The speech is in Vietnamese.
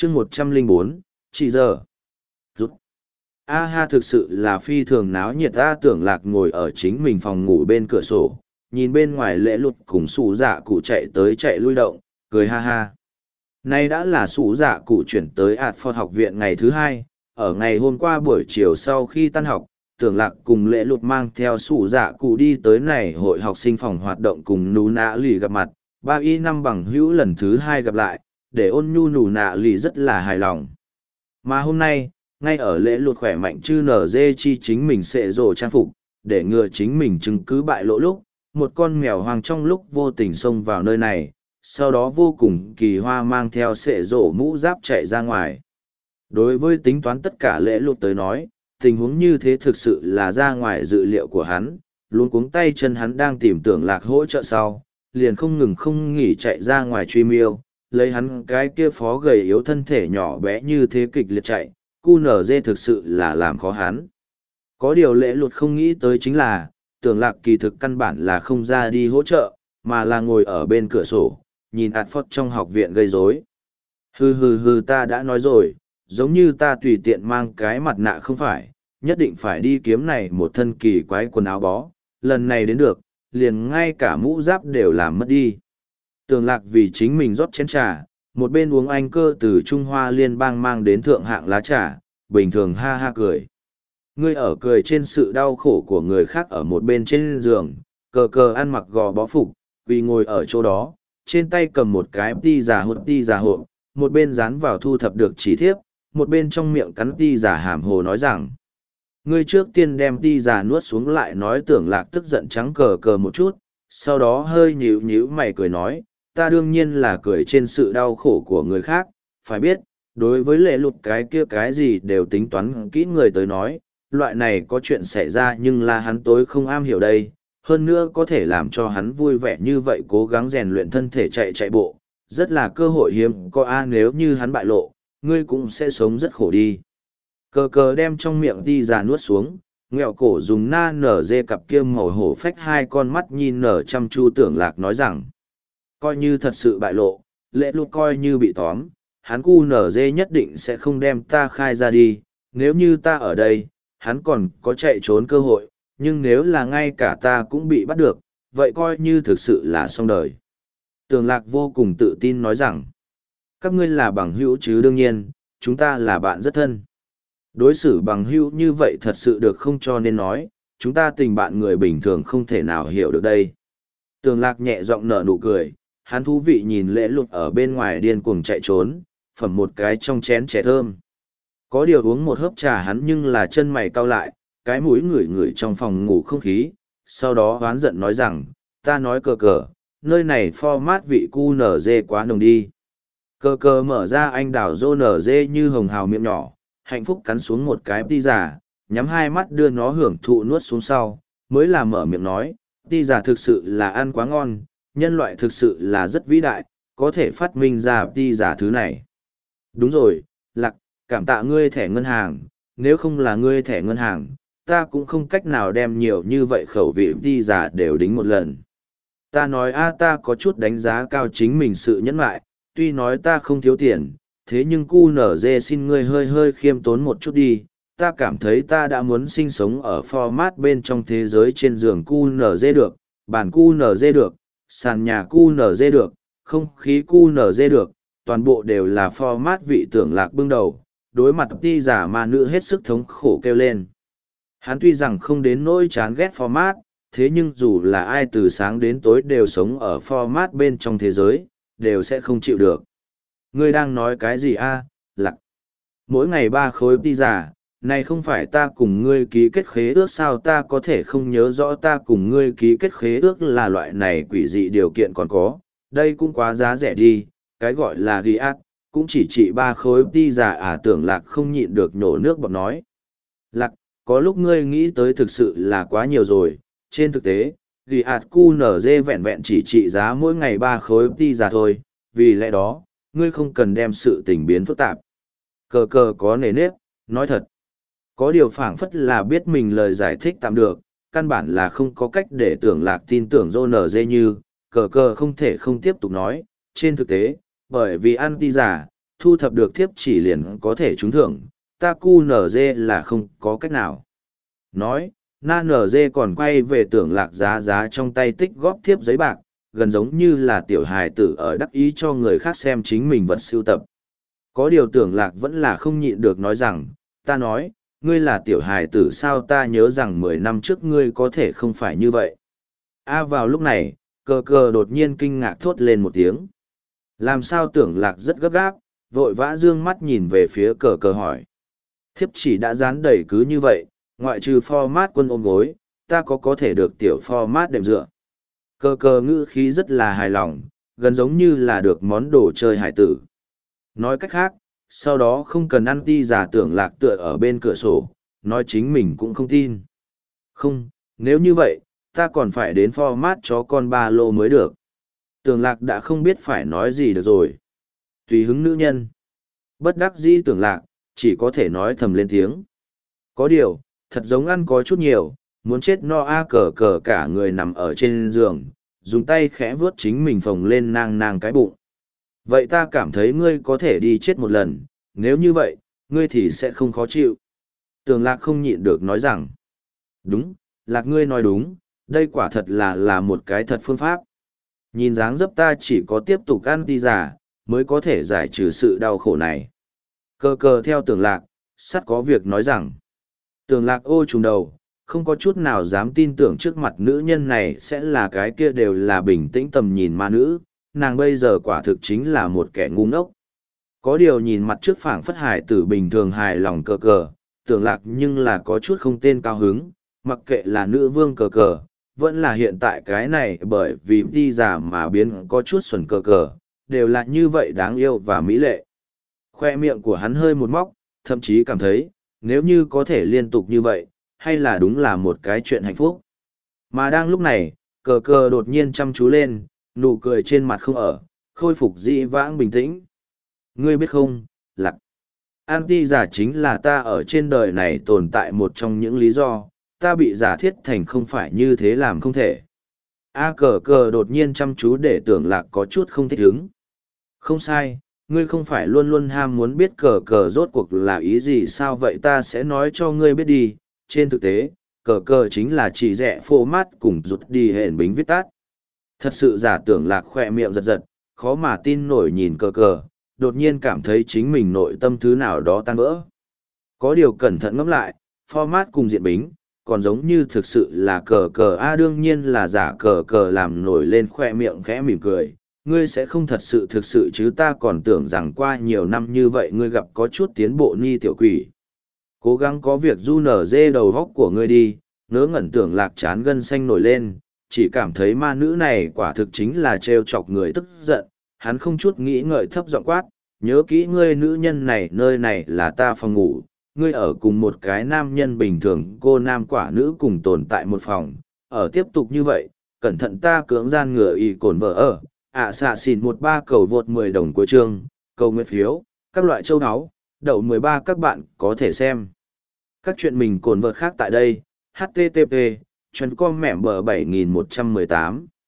chương 104, chỉ giờ. Rút. A ha, thực sự là phi thường náo nhiệt. Ta tưởng lạc ngồi ở chính mình phòng ngủ bên cửa sổ, nhìn bên ngoài lễ lụt cùng sủ dạ cụ chạy tới chạy lui động, cười ha ha. Nay đã là sủ dạ cụ chuyển tới Adford học viện ngày thứ hai. Ở ngày hôm qua buổi chiều sau khi tan học, tưởng lạc cùng lễ lụt mang theo sủ dạ cụ đi tới này hội học sinh phòng hoạt động cùng nú nạ lì gặp mặt. 3Y5 bằng hữu lần thứ hai gặp lại, để ôn nhu nụ nạ lì rất là hài lòng. Mà hôm nay, ngay ở lễ lụt khỏe mạnh chư nở dê chi chính mình sẽ rồ trang phục, để ngừa chính mình chứng cứ bại lộ lúc, một con mèo hoang trong lúc vô tình xông vào nơi này, sau đó vô cùng kỳ hoa mang theo sệ rổ mũ giáp chạy ra ngoài. Đối với tính toán tất cả lễ lụt tới nói, tình huống như thế thực sự là ra ngoài dự liệu của hắn, luôn cuống tay chân hắn đang tìm tưởng lạc hỗ trợ sau, liền không ngừng không nghỉ chạy ra ngoài truy miêu, lấy hắn cái kia phó gầy yếu thân thể nhỏ bé như thế kịch liệt chạy, cu nở dê thực sự là làm khó hắn. Có điều lễ lụt không nghĩ tới chính là, tưởng lạc kỳ thực căn bản là không ra đi hỗ trợ, mà là ngồi ở bên cửa sổ, nhìn Adford trong học viện gây rối. Hừ, ta đã nói rồi, giống như ta tùy tiện mang cái mặt nạ không phải, nhất định phải đi kiếm này một thân kỳ quái quần áo bó, lần này đến được, liền ngay cả mũ giáp đều làm mất đi. Tưởng lạc vì chính mình rót chén trà, một bên uống anh cơ từ Trung Hoa Liên bang mang đến thượng hạng lá trà, bình thường ha ha cười. Ngươi ở cười trên sự đau khổ của người khác. Ở một bên trên giường, cờ cờ ăn mặc gò bó phục, vì ngồi ở chỗ đó, trên tay cầm một cái ti giả hộ, một bên dán vào thu thập được chỉ thiếp, một bên trong miệng cắn ti giả hàm hồ nói rằng. Ngươi trước tiên đem ti giả nuốt xuống lại nói. Tưởng lạc tức giận trắng cờ cờ một chút, sau đó hơi nhíu mày cười nói, ta đương nhiên là cười trên sự đau khổ của người khác, phải biết, đối với lệ lụt cái kia cái gì đều tính toán kỹ người tới nói, loại này có chuyện xảy ra nhưng là hắn tối không am hiểu đây, hơn nữa có thể làm cho hắn vui vẻ như vậy cố gắng rèn luyện thân thể chạy bộ, rất là cơ hội hiếm có nếu như hắn bại lộ, ngươi cũng sẽ sống rất khổ đi. Cờ cờ đem trong miệng đi già nuốt xuống, nghẹo cổ dùng na nở dê cặp kia màu hổ phách hai con mắt nhìn nở chăm chu tưởng lạc nói rằng, coi như thật sự bại lộ, lễ lụt coi như bị tóm, hắn cu nở dê nhất định sẽ không đem ta khai ra đi, nếu như ta ở đây, hắn còn có chạy trốn cơ hội, nhưng nếu là ngay cả ta cũng bị bắt được, vậy coi như thực sự là xong đời. Tưởng lạc vô cùng tự tin nói rằng, các ngươi là bằng hữu chứ đương nhiên, chúng ta là bạn rất thân. Đối xử bằng hữu như vậy thật sự được không cho nên nói, chúng ta tình bạn người bình thường không thể nào hiểu được đây. Tưởng lạc nhẹ giọng nở nụ cười, hắn thú vị nhìn lễ lụt ở bên ngoài điên cuồng chạy trốn, phẩm một cái trong chén trẻ thơm. Có điều uống một hớp trà hắn nhưng là chân mày cau lại, cái mũi ngửi trong phòng ngủ không khí, sau đó hoán giận nói rằng, ta nói cờ cờ, nơi này format vị cu nở dê quá nồng đi. Cờ cờ mở ra anh đảo rô nở dê như hồng hào miệng nhỏ, hạnh phúc cắn xuống một cái ti giả, nhắm hai mắt đưa nó hưởng thụ nuốt xuống sau, mới là mở miệng nói, ti giả thực sự là ăn quá ngon, nhân loại thực sự là rất vĩ đại, có thể phát minh ra ti giả thứ này. Đúng rồi, lạc, cảm tạ ngươi thẻ ngân hàng, nếu không là ngươi thẻ ngân hàng, ta cũng không cách nào đem nhiều như vậy khẩu vị ti giả đều đính một lần. Ta nói ta có chút đánh giá cao chính mình sự nhẫn lại, tuy nói ta không thiếu tiền, thế nhưng cu nở dê xin ngươi hơi khiêm tốn một chút đi, ta cảm thấy ta đã muốn sinh sống ở format bên trong thế giới trên giường cu nở dê được, bàn cu nở dê được, sàn nhà cu nở dê được, không khí cu nở dê được, toàn bộ đều là format vị tưởng lạc bưng đầu, đối mặt ti giả ma nữ hết sức thống khổ kêu lên. Hắn tuy rằng không đến nỗi chán ghét format, thế nhưng dù là ai từ sáng đến tối đều sống ở format bên trong thế giới, đều sẽ không chịu được. Ngươi đang nói cái gì Lạc? Mỗi ngày 3 khối pizza, này không phải ta cùng ngươi ký kết khế ước sao? Ta có thể không nhớ rõ ta cùng ngươi ký kết khế ước là loại này quỷ dị điều kiện còn có, đây cũng quá giá rẻ đi, cái gọi là ghi át, cũng chỉ trị 3 khối pizza tưởng lạc không nhịn được nhổ nước bọt nói. Lạc, có lúc ngươi nghĩ tới thực sự là quá nhiều rồi, trên thực tế, ghi ạt QNZ vẹn vẹn chỉ trị giá mỗi ngày 3 khối pizza thôi, vì lẽ đó, ngươi không cần đem sự tình biến phức tạp. Cờ cờ có nề nếp, nói thật. Có điều phảng phất là biết mình lời giải thích tạm được, căn bản là không có cách để tưởng lạc tin tưởng NG như, cờ cờ không thể không tiếp tục nói, trên thực tế, bởi vì ăn ti giả, thu thập được thiếp chỉ liền có thể trúng thưởng, ta cu nở dê là không có cách nào. Nói, na nở dê còn quay về tưởng lạc giá giá trong tay tích góp thiếp giấy bạc, gần giống như là tiểu hài tử ở đắc ý cho người khác xem chính mình vật sưu tập. Có điều tưởng lạc vẫn là không nhịn được nói rằng, ta nói, ngươi là tiểu hài tử sao, ta nhớ rằng 10 năm trước ngươi có thể không phải như vậy. Vào lúc này, cờ cờ đột nhiên kinh ngạc thốt lên một tiếng. Làm sao tưởng lạc rất gấp gáp, vội vã dương mắt nhìn về phía cờ cờ hỏi. Thiếp chỉ đã dán đầy cứ như vậy, ngoại trừ format quân ôm gối, ta có thể được tiểu format đệm dựa. Cờ cờ ngữ khí rất là hài lòng, gần giống như là được món đồ chơi hải tử. Nói cách khác, sau đó không cần ăn ti giả tưởng lạc tựa ở bên cửa sổ, nói chính mình cũng không tin. Không, nếu như vậy, ta còn phải đến format chó con ba lô mới được. Tưởng lạc đã không biết phải nói gì được rồi. Tùy hứng nữ nhân. Bất đắc dĩ tưởng lạc, chỉ có thể nói thầm lên tiếng. Có điều, thật giống ăn có chút nhiều, muốn chết no cờ cờ cả người nằm ở trên giường, dùng tay khẽ vướt chính mình phồng lên nang nang cái bụng. Vậy ta cảm thấy ngươi có thể đi chết một lần, nếu như vậy, ngươi thì sẽ không khó chịu. Tưởng lạc không nhịn được nói rằng, đúng, lạc ngươi nói đúng, đây quả thật là một cái thật phương pháp. Nhìn dáng dấp ta chỉ có tiếp tục ăn ti giả, mới có thể giải trừ sự đau khổ này. Cờ cờ theo tưởng lạc, sắt có việc nói rằng, tưởng lạc ô trùng đầu, không có chút nào dám tin tưởng trước mặt nữ nhân này sẽ là cái kia đều là bình tĩnh tầm nhìn ma nữ, nàng bây giờ quả thực chính là một kẻ ngu ngốc. Có điều nhìn mặt trước phảng phất hài tử bình thường hài lòng cờ cờ, tưởng lạc nhưng là có chút không tên cao hứng, mặc kệ là nữ vương cờ cờ, vẫn là hiện tại cái này bởi vì đi giả mà biến có chút xuẩn cờ cờ, đều là như vậy đáng yêu và mỹ lệ. Khoe miệng của hắn hơi một móc, thậm chí cảm thấy, nếu như có thể liên tục như vậy, hay là đúng là một cái chuyện hạnh phúc. Mà đang lúc này, cờ cờ đột nhiên chăm chú lên, nụ cười trên mặt không ở, khôi phục dĩ vãng bình tĩnh. Ngươi biết không, lạc. Anti giả chính là ta ở trên đời này tồn tại một trong những lý do, ta bị giả thiết thành không phải như thế làm không thể. Cờ cờ đột nhiên chăm chú để tưởng lạc có chút không thích ứng. Không sai, ngươi không phải luôn luôn ham muốn biết cờ cờ rốt cuộc là ý gì sao, vậy ta sẽ nói cho ngươi biết đi. Trên thực tế, cờ cờ chính là chỉ rẽ phô mát cùng rụt đi hển bính viết tắt. Thật sự giả tưởng lạc khỏe miệng giật giật, khó mà tin nổi nhìn cờ cờ, đột nhiên cảm thấy chính mình nội tâm thứ nào đó tan vỡ. Có điều cẩn thận ngẫm lại, format cùng diện bính, còn giống như thực sự là cờ cờ đương nhiên là giả cờ cờ làm nổi lên khoe miệng khẽ mỉm cười. Ngươi sẽ không thật sự thực sự chứ, ta còn tưởng rằng qua nhiều năm như vậy ngươi gặp có chút tiến bộ ni tiểu quỷ. Cố gắng có việc du nở dê đầu góc của ngươi đi, ngớ ngẩn tưởng lạc chán gân xanh nổi lên, chỉ cảm thấy ma nữ này quả thực chính là trêu chọc người tức giận, hắn không chút nghĩ ngợi thấp giọng quát, nhớ kỹ ngươi nữ nhân này, nơi này là ta phòng ngủ, ngươi ở cùng một cái nam nhân bình thường, cô nam quả nữ cùng tồn tại một phòng, ở tiếp tục như vậy, cẩn thận ta cưỡng gian ngựa y cồn vợ ở, xạ xỉn 13 cầu vượt 10 đồng của chương, cầu nguyện phiếu, các loại châu áo, đậu 13 các bạn có thể xem. Các chuyện mình cồn vợt khác tại đây, http, chuyên com mẻm bờ 7118.